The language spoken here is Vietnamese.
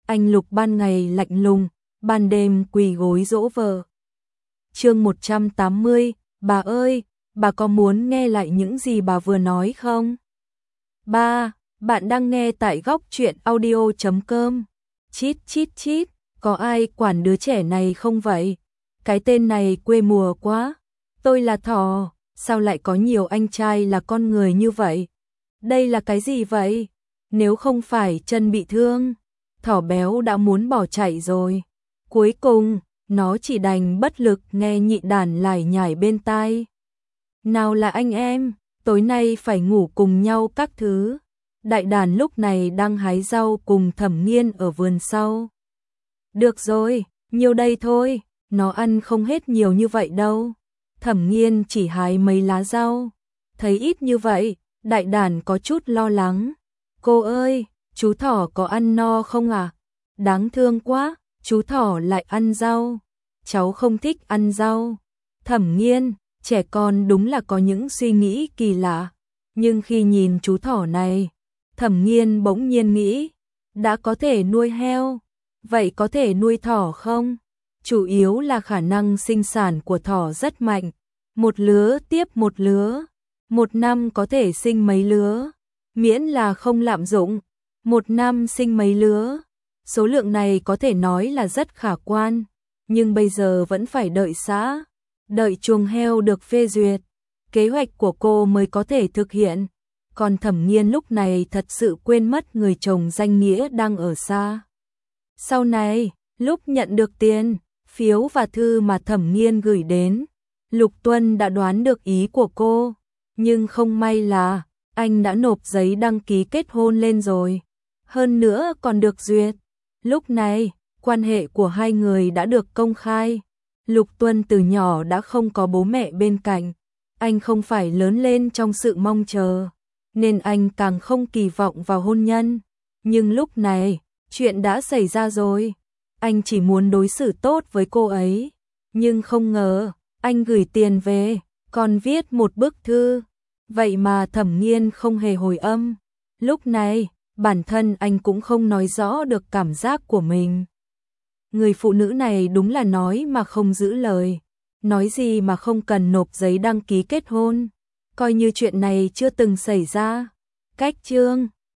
anh Lục ban ngày lạnh lùng, ban đêm quỳ gối dỗ vợ. Chương 180, bà ơi, bà có muốn nghe lại những gì bà vừa nói không? Ba, bạn đang nghe tại góc truyện audio.com. Chít chít chít, có ai quản đứa trẻ này không vậy? Cái tên này quê mùa quá. Tôi là Thỏ, sao lại có nhiều anh trai là con người như vậy? Đây là cái gì vậy? Nếu không phải chân bị thương, Thỏ béo đã muốn bỏ chạy rồi. Cuối cùng, nó chỉ đành bất lực nghe nhị đàn lải nhải bên tai. Nào là anh em, tối nay phải ngủ cùng nhau các thứ. Đại đàn lúc này đang hái rau cùng Thẩm Nghiên ở vườn sau. Được rồi, nhiều đây thôi, nó ăn không hết nhiều như vậy đâu. Thẩm Nghiên chỉ hái mấy lá rau. Thấy ít như vậy, đại đàn có chút lo lắng. Cô ơi, chú Thỏ có ăn no không à? Đáng thương quá, chú Thỏ lại ăn rau. Cháu không thích ăn rau. Thẩm Nghiên, trẻ con đúng là có những suy nghĩ kỳ lạ. Nhưng khi nhìn chú Thỏ này, Thẩm Nghiên bỗng nhiên nghĩ, đã có thể nuôi heo, vậy có thể nuôi thỏ không? Chủ yếu là khả năng sinh sản của thỏ rất mạnh, một lứa tiếp một lứa, một năm có thể sinh mấy lứa, miễn là không lạm dụng, một năm sinh mấy lứa. Số lượng này có thể nói là rất khả quan, nhưng bây giờ vẫn phải đợi chuồng heo được phê duyệt, kế hoạch của cô mới có thể thực hiện. Còn Thẩm Nghiên lúc này thật sự quên mất người chồng danh nghĩa đang ở xa. Sau này, lúc nhận được tiền, phiếu và thư mà Thẩm Nghiên gửi đến, Lục Tuân đã đoán được ý của cô, nhưng không may là anh đã nộp giấy đăng ký kết hôn lên rồi, hơn nữa còn được duyệt. Lúc này, quan hệ của hai người đã được công khai. Lục Tuân từ nhỏ đã không có bố mẹ bên cạnh, anh không phải lớn lên trong sự mong chờ, nên anh càng không kỳ vọng vào hôn nhân. Nhưng lúc này, chuyện đã xảy ra rồi, anh chỉ muốn đối xử tốt với cô ấy, nhưng không ngờ, anh gửi tiền về, còn viết một bức thư, vậy mà Thẩm Nghiên không hề hồi âm. Lúc này, bản thân anh cũng không nói rõ được cảm giác của mình. Người phụ nữ này đúng là nói mà không giữ lời, nói gì mà không cần nộp giấy đăng ký kết hôn, coi như chuyện này chưa từng xảy ra. Cách chương